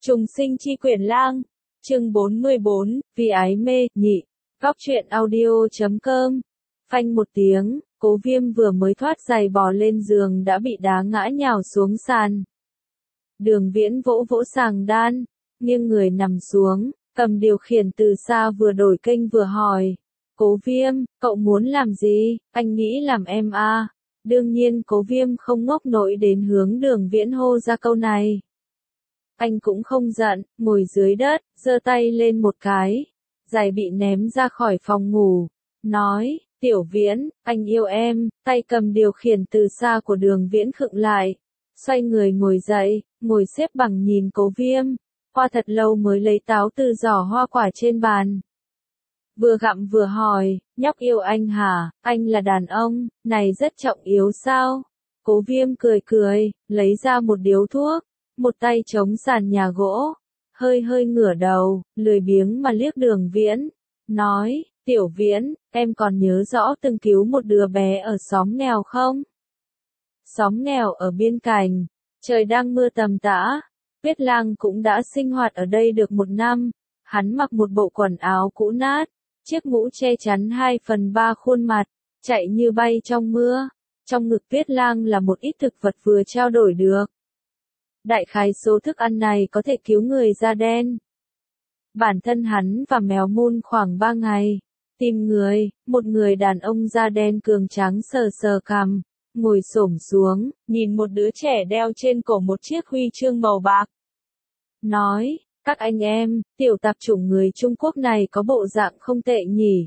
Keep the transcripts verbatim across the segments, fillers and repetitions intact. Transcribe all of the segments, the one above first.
Trùng sinh chi quyển lang, chương bốn mươi bốn, vì ái mê, nhị, góc truyện audio chấm com. Phanh một tiếng, Cố Viêm vừa mới thoát giày bò lên giường đã bị đá ngã nhào xuống sàn. Đường Viễn vỗ vỗ sàng đan, nghiêng người nằm xuống, cầm điều khiển từ xa vừa đổi kênh vừa hỏi. Cố Viêm, cậu muốn làm gì? Anh nghĩ làm em à? Đương nhiên Cố Viêm không ngốc nổi đến hướng Đường Viễn hô ra câu này. Anh cũng không giận, ngồi dưới đất, giơ tay lên một cái. Giày bị ném ra khỏi phòng ngủ. Nói, Tiểu Viễn, anh yêu em, tay cầm điều khiển từ xa của Đường Viễn khựng lại. Xoay người ngồi dậy, ngồi xếp bằng nhìn Cố Viêm. Qua thật lâu mới lấy táo từ giỏ hoa quả trên bàn. Vừa gặm vừa hỏi, nhóc yêu anh hả, anh là đàn ông, này rất trọng yếu sao? Cố Viêm cười cười, lấy ra một điếu thuốc, một tay chống sàn nhà gỗ, hơi hơi ngửa đầu, lười biếng mà liếc Đường Viễn, nói, Tiểu Viễn, em còn nhớ rõ từng cứu một đứa bé ở xóm nghèo không? Xóm nghèo ở Biên Cảnh, trời đang mưa tầm tã, Tuyết Lang cũng đã sinh hoạt ở đây được một năm, hắn mặc một bộ quần áo cũ nát, chiếc mũ che chắn hai phần ba khuôn mặt, chạy như bay trong mưa, trong ngực Tuyết Lang là một ít thực vật vừa trao đổi được. Đại khái số thức ăn này có thể cứu người da đen. Bản thân hắn và mèo mun khoảng ba ngày, tìm người, một người đàn ông da đen cường tráng sờ sờ cằm, ngồi xổm xuống, nhìn một đứa trẻ đeo trên cổ một chiếc huy chương màu bạc. Nói, các anh em, tiểu tạp chủng người Trung Quốc này có bộ dạng không tệ nhỉ.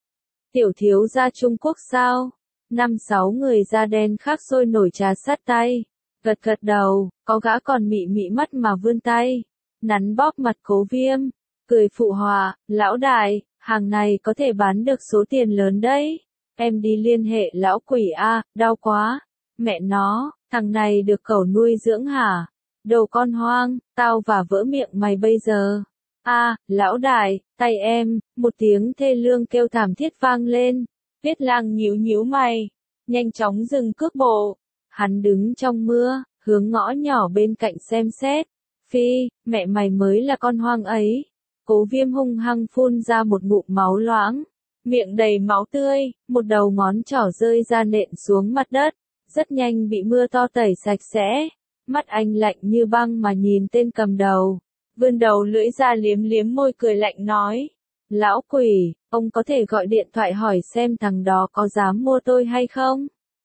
Tiểu thiếu gia Trung Quốc sao? Năm sáu người da đen khác sôi nổi trà sát tay. Gật gật đầu, có gã còn mị mị mắt mà vươn tay, nắn bóp mặt Cố Viêm, cười phụ họa, lão đại, hàng này có thể bán được số tiền lớn đấy, em đi liên hệ lão quỷ a, đau quá, mẹ nó, thằng này được cẩu nuôi dưỡng hả, đồ con hoang, tao và vỡ miệng mày bây giờ, a, lão đại, tay em, một tiếng thê lương kêu thảm thiết vang lên, Tuyết Lang nhíu nhíu mày, nhanh chóng dừng cước bộ. Hắn đứng trong mưa, hướng ngõ nhỏ bên cạnh xem xét. Phi, mẹ mày mới là con hoang ấy. Cố Viêm hung hăng phun ra một ngụm máu loãng. Miệng đầy máu tươi, một đầu ngón trỏ rơi ra nện xuống mặt đất. Rất nhanh bị mưa to tẩy sạch sẽ. Mắt anh lạnh như băng mà nhìn tên cầm đầu. Vươn đầu lưỡi ra liếm liếm môi cười lạnh nói. Lão quỷ, ông có thể gọi điện thoại hỏi xem thằng đó có dám mua tôi hay không?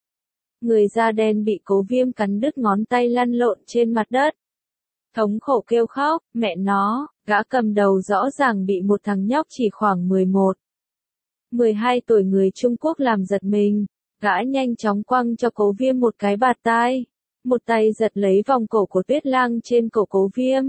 Người da đen bị Cố Viêm cắn đứt ngón tay lăn lộn trên mặt đất. Thống khổ kêu khóc, mẹ nó, gã cầm đầu rõ ràng bị một thằng nhóc chỉ khoảng mười một, mười hai tuổi người Trung Quốc làm giật mình. Gã nhanh chóng quăng cho Cố Viêm một cái bạt tai. Một tay giật lấy vòng cổ của Tuyết Lang trên cổ Cố Viêm.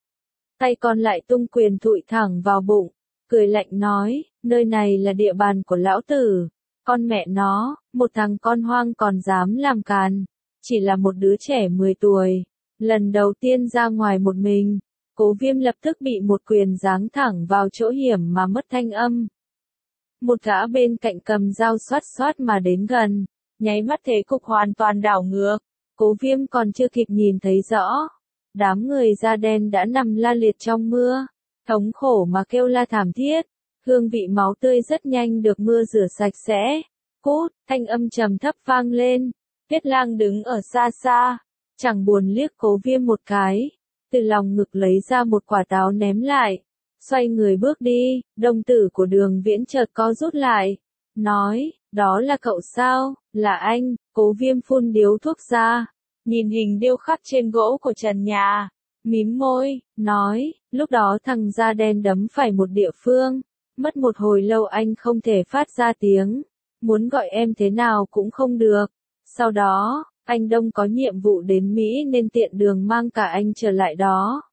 Tay còn lại tung quyền thụi thẳng vào bụng, cười lạnh nói, nơi này là địa bàn của lão tử. Con mẹ nó, một thằng con hoang còn dám làm càn, chỉ là một đứa trẻ mười tuổi, lần đầu tiên ra ngoài một mình, Cố Viêm lập tức bị một quyền giáng thẳng vào chỗ hiểm mà mất thanh âm. Một gã bên cạnh cầm dao xoát xoát mà đến gần, nháy mắt thế cục hoàn toàn đảo ngược, Cố Viêm còn chưa kịp nhìn thấy rõ. Đám người da đen đã nằm la liệt trong mưa, thống khổ mà kêu la thảm thiết. Hương vị máu tươi rất nhanh được mưa rửa sạch sẽ. Cút, thanh âm trầm thấp vang lên. Tuyết Lang đứng ở xa xa, chẳng buồn liếc Cố Viêm một cái, từ lòng ngực lấy ra một quả táo ném lại, xoay người bước đi. Đồng tử của Đường Viễn chợt co rút lại, nói, đó là cậu sao? Là anh. Cố Viêm phun điếu thuốc ra, nhìn hình điêu khắc trên gỗ của trần nhà, mím môi, nói, lúc đó thằng da đen đấm phải một địa phương. Mất một hồi lâu anh không thể phát ra tiếng, muốn gọi em thế nào cũng không được. Sau đó, anh Đông có nhiệm vụ đến Mỹ nên tiện đường mang cả anh trở lại đó.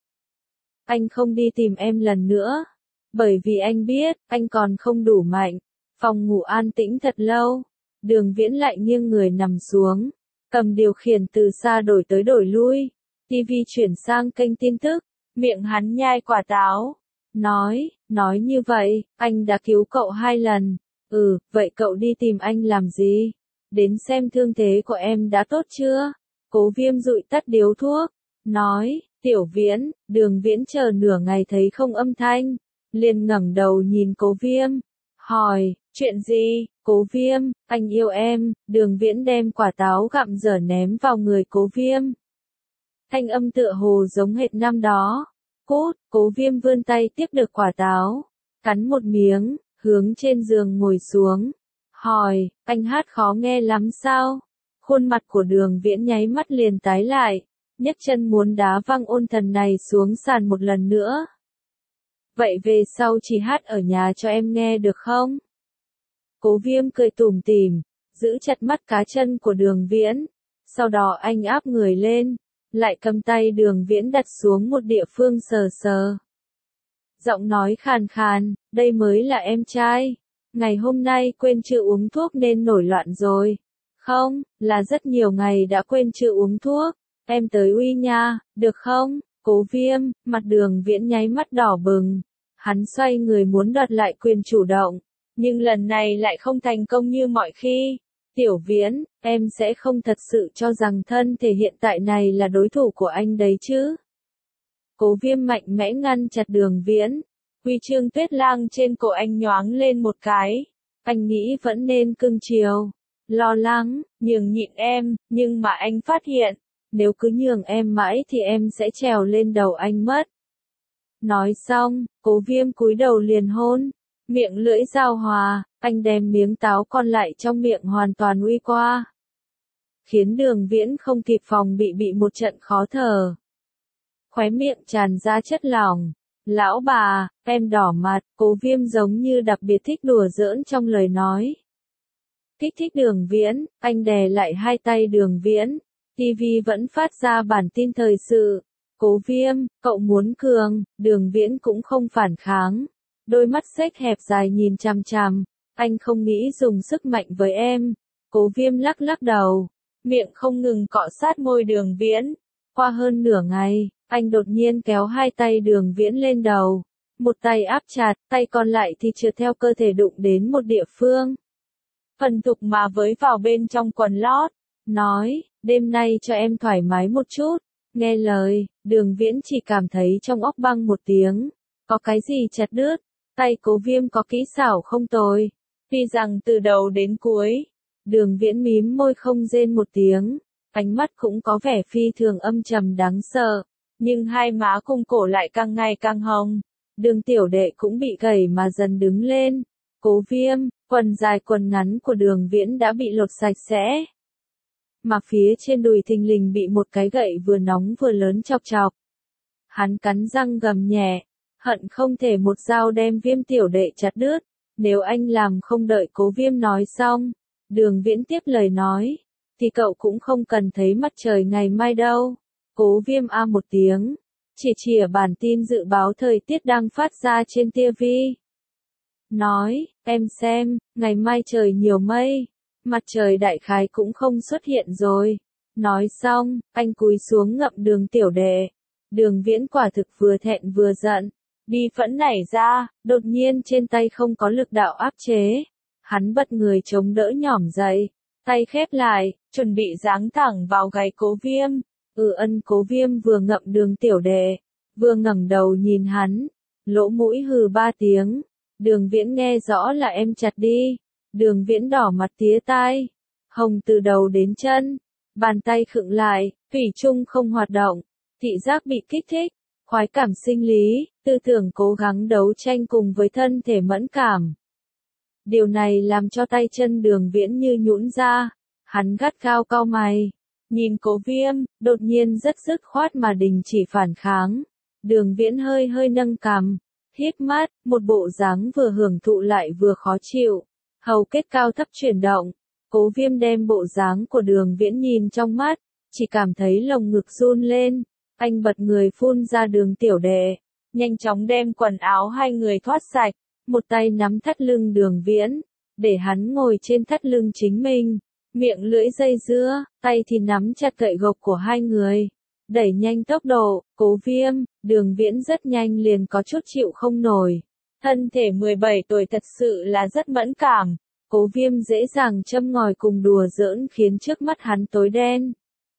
Anh không đi tìm em lần nữa, bởi vì anh biết, anh còn không đủ mạnh. Phòng ngủ an tĩnh thật lâu, Đường Viễn lại nghiêng người nằm xuống, cầm điều khiển từ xa đổi tới đổi lui, ti vi chuyển sang kênh tin tức, miệng hắn nhai quả táo. Nói, nói như vậy, anh đã cứu cậu hai lần. Ừ, vậy cậu đi tìm anh làm gì? Đến xem thương thế của em đã tốt chưa? Cố Viêm dụi tắt điếu thuốc. Nói, Tiểu Viễn, Đường Viễn chờ nửa ngày thấy không âm thanh, liền ngẩng đầu nhìn Cố Viêm, hỏi, chuyện gì? Cố Viêm, anh yêu em. Đường Viễn đem quả táo gặm dở ném vào người Cố Viêm. Thanh âm tựa hồ giống hệt năm đó. Cút, Cố Viêm vươn tay tiếp được quả táo, cắn một miếng, hướng trên giường ngồi xuống, hỏi, anh hát khó nghe lắm sao? Khuôn mặt của Đường Viễn nháy mắt liền tái lại, nhấc chân muốn đá văng ôn thần này xuống sàn một lần nữa. Vậy về sau chỉ hát ở nhà cho em nghe được không? Cố Viêm cười tủm tỉm, giữ chặt mắt cá chân của Đường Viễn, sau đó anh áp người lên, lại cầm tay Đường Viễn đặt xuống một địa phương sờ sờ. Giọng nói khàn khàn, đây mới là em trai. Ngày hôm nay quên chưa uống thuốc nên nổi loạn rồi. Không, là rất nhiều ngày đã quên chưa uống thuốc. Em tới uy nha, được không? Cố Viêm, mặt Đường Viễn nháy mắt đỏ bừng. Hắn xoay người muốn đoạt lại quyền chủ động, nhưng lần này lại không thành công như mọi khi. Tiểu Viễn, em sẽ không thật sự cho rằng thân thể hiện tại này là đối thủ của anh đấy chứ? Cố Viêm mạnh mẽ ngăn chặt Đường Viễn. Huy chương Tuyết Lang trên cổ anh nhoáng lên một cái. Anh nghĩ vẫn nên cưng chiều, lo lắng, nhường nhịn em, nhưng mà anh phát hiện, nếu cứ nhường em mãi thì em sẽ trèo lên đầu anh mất. Nói xong, Cố Viêm cúi đầu liền hôn, miệng lưỡi giao hòa, anh đem miếng táo còn lại trong miệng hoàn toàn uy qua. Khiến Đường Viễn không kịp phòng bị bị một trận khó thở. Khóe miệng tràn ra chất lỏng. Lão bà, em đỏ mặt. Cố Viêm giống như đặc biệt thích đùa giỡn trong lời nói. Kích thích Đường Viễn, anh đè lại hai tay Đường Viễn. ti vi vẫn phát ra bản tin thời sự. Cố Viêm, cậu muốn cường. Đường Viễn cũng không phản kháng. Đôi mắt xếch hẹp dài nhìn chằm chằm. Anh không nghĩ dùng sức mạnh với em. Cố Viêm lắc lắc đầu, miệng không ngừng cọ sát môi Đường Viễn. Qua hơn nửa ngày, anh đột nhiên kéo hai tay Đường Viễn lên đầu. Một tay áp chặt, tay còn lại thì trượt theo cơ thể đụng đến một địa phương. Phần tục mà với vào bên trong quần lót. Nói, đêm nay cho em thoải mái một chút. Nghe lời, Đường Viễn chỉ cảm thấy trong óc băng một tiếng. Có cái gì chặt đứt. Tay Cố Viêm có kỹ xảo không tồi. Tuy rằng từ đầu đến cuối, Đường Viễn mím môi không rên một tiếng. Ánh mắt cũng có vẻ phi thường âm trầm đáng sợ. Nhưng hai má cùng cổ lại càng ngày càng hồng. Đường tiểu đệ cũng bị gầy mà dần đứng lên. Cố Viêm, quần dài quần ngắn của Đường Viễn đã bị lột sạch sẽ. Mà phía trên đùi thình lình bị một cái gậy vừa nóng vừa lớn chọc chọc. Hắn cắn răng gầm nhẹ, hận không thể một dao đem Viêm tiểu đệ chặt đứt. Nếu anh làm không đợi Cố Viêm nói xong, Đường Viễn tiếp lời nói, thì cậu cũng không cần thấy mặt trời ngày mai đâu. Cố Viêm a một tiếng, chỉ chìa bản tin dự báo thời tiết đang phát ra trên ti vi. Nói, em xem, ngày mai trời nhiều mây, mặt trời đại khái cũng không xuất hiện rồi. Nói xong, anh cúi xuống ngậm Đường tiểu đệ. Đường Viễn quả thực vừa thẹn vừa giận. Bi phẫn nảy ra, đột nhiên trên tay không có lực đạo áp chế. Hắn bật người chống đỡ nhỏm dậy, tay khép lại, chuẩn bị giáng thẳng vào gáy Cố Viêm. Ừ ân Cố Viêm vừa ngậm Đường tiểu đệ, vừa ngẩng đầu nhìn hắn, lỗ mũi hừ ba tiếng. Đường Viễn nghe rõ là em chặt đi. Đường Viễn đỏ mặt tía tai, hồng từ đầu đến chân, bàn tay khựng lại, thủy chung không hoạt động, thị giác bị kích thích, khoái cảm sinh lý, tư tưởng cố gắng đấu tranh cùng với thân thể mẫn cảm. Điều này làm cho tay chân Đường Viễn như nhũn ra, hắn gắt gao cau mày, nhìn Cố Viêm, đột nhiên rất dứt khoát mà đình chỉ phản kháng. Đường Viễn hơi hơi nâng cằm, híp mắt, một bộ dáng vừa hưởng thụ lại vừa khó chịu, hầu kết cao thấp chuyển động. Cố Viêm đem bộ dáng của Đường Viễn nhìn trong mắt, chỉ cảm thấy lồng ngực run lên, anh bật người phun ra Đường tiểu đệ, nhanh chóng đem quần áo hai người thoát sạch, một tay nắm thắt lưng Đường Viễn, để hắn ngồi trên thắt lưng chính mình, miệng lưỡi dây dưa, tay thì nắm chặt gậy gộc của hai người, đẩy nhanh tốc độ. Cố Viêm, Đường Viễn rất nhanh liền có chút chịu không nổi. Thân thể mười bảy tuổi thật sự là rất mẫn cảm. Cố Viêm dễ dàng châm ngòi cùng đùa giỡn khiến trước mắt hắn tối đen.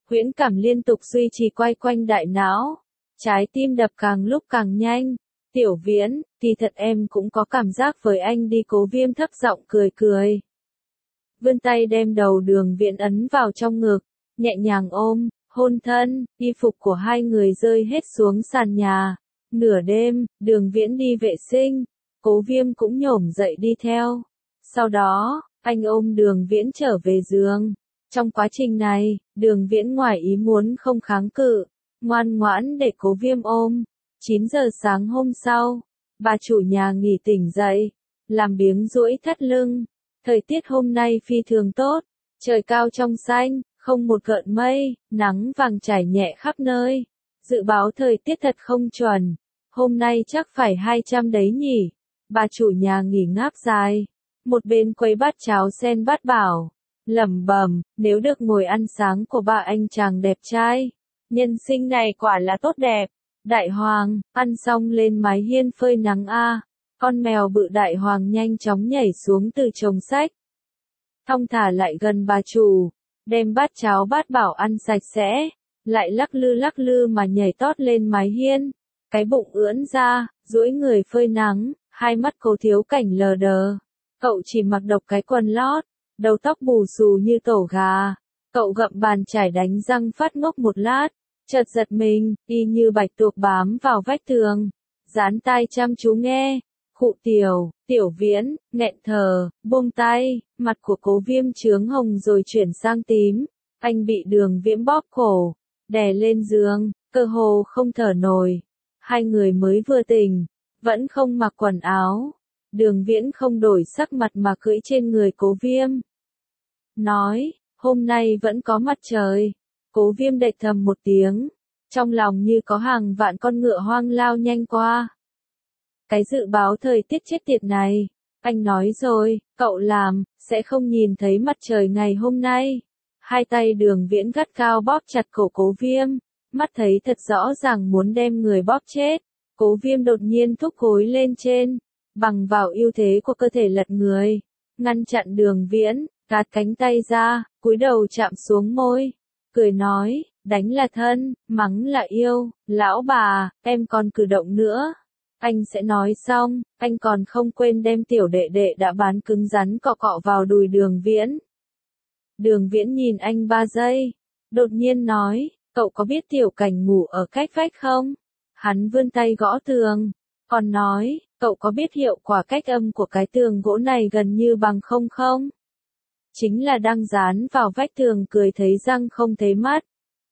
huyễn cảm liên tục duy trì quay quanh đại não. Trái tim đập càng lúc càng nhanh. Tiểu Viễn, thì thật em cũng có cảm giác với anh đi, Cố Viêm thấp giọng cười cười. Vươn tay đem đầu Đường Viễn ấn vào trong ngực, nhẹ nhàng ôm, hôn thân, y phục của hai người rơi hết xuống sàn nhà. Nửa đêm, Đường Viễn đi vệ sinh, Cố Viêm cũng nhổm dậy đi theo. Sau đó, anh ôm Đường Viễn trở về giường. Trong quá trình này, Đường Viễn ngoài ý muốn không kháng cự, ngoan ngoãn để Cố Viêm ôm. chín giờ sáng hôm sau, bà chủ nhà nghỉ tỉnh dậy, làm biếng duỗi thắt lưng. Thời tiết hôm nay phi thường tốt, trời cao trong xanh, không một gợn mây, nắng vàng trải nhẹ khắp nơi. Dự báo thời tiết thật không chuẩn, hôm nay chắc phải hai trăm đấy nhỉ. Bà chủ nhà nghỉ ngáp dài, một bên quấy bát cháo sen bát bảo, lẩm bẩm, nếu được ngồi ăn sáng của bà anh chàng đẹp trai, nhân sinh này quả là tốt đẹp. Đại Hoàng, ăn xong lên mái hiên phơi nắng a. Con mèo bự Đại Hoàng nhanh chóng nhảy xuống từ chồng sách. Thong thả lại gần bà chủ, đem bát cháo bát bảo ăn sạch sẽ, lại lắc lư lắc lư mà nhảy tót lên mái hiên. Cái bụng ưỡn ra, duỗi người phơi nắng, hai mắt Cố Thiếu Cảnh lờ đờ. Cậu chỉ mặc độc cái quần lót, đầu tóc bù xù như tổ gà. Cậu gặm bàn chải đánh răng phát ngốc một lát, chợt giật mình, y như bạch tuộc bám vào vách tường, dán tai chăm chú nghe. Khụ Tiểu, Tiểu Viễn, nghẹn thở, buông tay, mặt của Cố Viêm chướng hồng rồi chuyển sang tím. Anh bị Đường Viễn bóp cổ, đè lên giường, cơ hồ không thở nổi. Hai người mới vừa tỉnh, vẫn không mặc quần áo. Đường Viễn không đổi sắc mặt mà cưỡi trên người Cố Viêm. Nói, hôm nay vẫn có mặt trời. Cố Viêm đệt thầm một tiếng, trong lòng như có hàng vạn con ngựa hoang lao nhanh qua. Cái dự báo thời tiết chết tiệt này, anh nói rồi, cậu làm, sẽ không nhìn thấy mặt trời ngày hôm nay. Hai tay Đường Viễn gắt cao bóp chặt cổ Cố Viêm, mắt thấy thật rõ ràng muốn đem người bóp chết. Cố Viêm đột nhiên thúc gối lên trên, bằng vào ưu thế của cơ thể lật người, ngăn chặn Đường Viễn, gạt cánh tay ra, cúi đầu chạm xuống môi, cười nói, đánh là thân, mắng là yêu, lão bà, em còn cử động nữa. Anh sẽ nói xong, anh còn không quên đem tiểu đệ đệ đã bán cứng rắn cọ cọ vào đùi Đường Viễn. Đường Viễn nhìn anh ba giây, đột nhiên nói, cậu có biết Tiểu Cảnh ngủ ở cách vách không? Hắn vươn tay gõ tường, còn nói, cậu có biết hiệu quả cách âm của cái tường gỗ này gần như bằng không không? Chính là đang dán vào vách tường cười thấy răng không thấy mắt.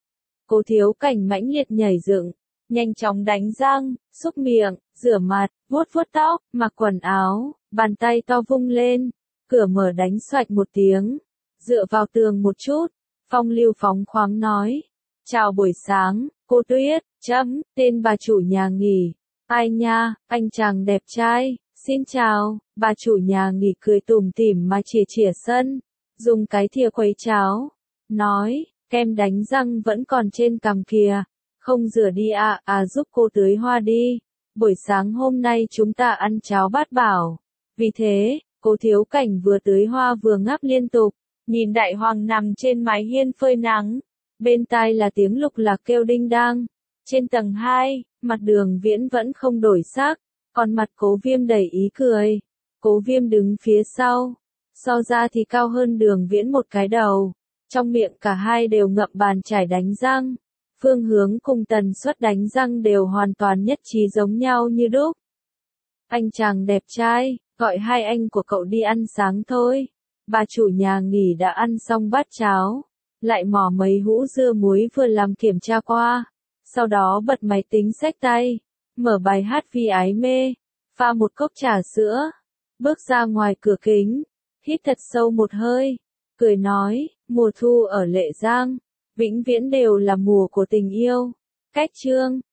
Cố Thiếu Cảnh mãnh liệt nhảy dựng, nhanh chóng đánh răng, xúc miệng, rửa mặt, vuốt vuốt tóc, mặc quần áo, bàn tay to vung lên, cửa mở đánh xoạch một tiếng, dựa vào tường một chút, phong lưu phóng khoáng nói, chào buổi sáng, cô Tuyết, chấm, tên bà chủ nhà nghỉ, ai nha, anh chàng đẹp trai, xin chào. Bà chủ nhà nghỉ cười tủm tỉm mà chìa chìa sân, dùng cái thìa khuấy cháo, nói, kem đánh răng vẫn còn trên cằm kìa, không rửa đi à, à giúp cô tưới hoa đi, buổi sáng hôm nay chúng ta ăn cháo bát bảo. Vì thế, Cố Thiếu Cảnh vừa tưới hoa vừa ngáp liên tục, nhìn Đại Hoàng nằm trên mái hiên phơi nắng, bên tai là tiếng lục lạc kêu đinh đang. Trên tầng hai, mặt Đường Viễn vẫn không đổi sắc, còn mặt Cố Viêm đầy ý cười. Cố Viêm đứng phía sau, so ra thì cao hơn Đường Viễn một cái đầu, trong miệng cả hai đều ngậm bàn chải đánh răng, phương hướng cùng tần suất đánh răng đều hoàn toàn nhất trí giống nhau như đúc. Anh chàng đẹp trai, gọi hai anh của cậu đi ăn sáng thôi. Bà chủ nhà nghỉ đã ăn xong bát cháo, lại mỏ mấy hũ dưa muối vừa làm kiểm tra qua, sau đó bật máy tính xách tay, mở bài hát Vì Ái Mê, pha một cốc trà sữa, bước ra ngoài cửa kính, hít thật sâu một hơi, cười nói, mùa thu ở Lệ Giang, vĩnh viễn đều là mùa của tình yêu. Cách chương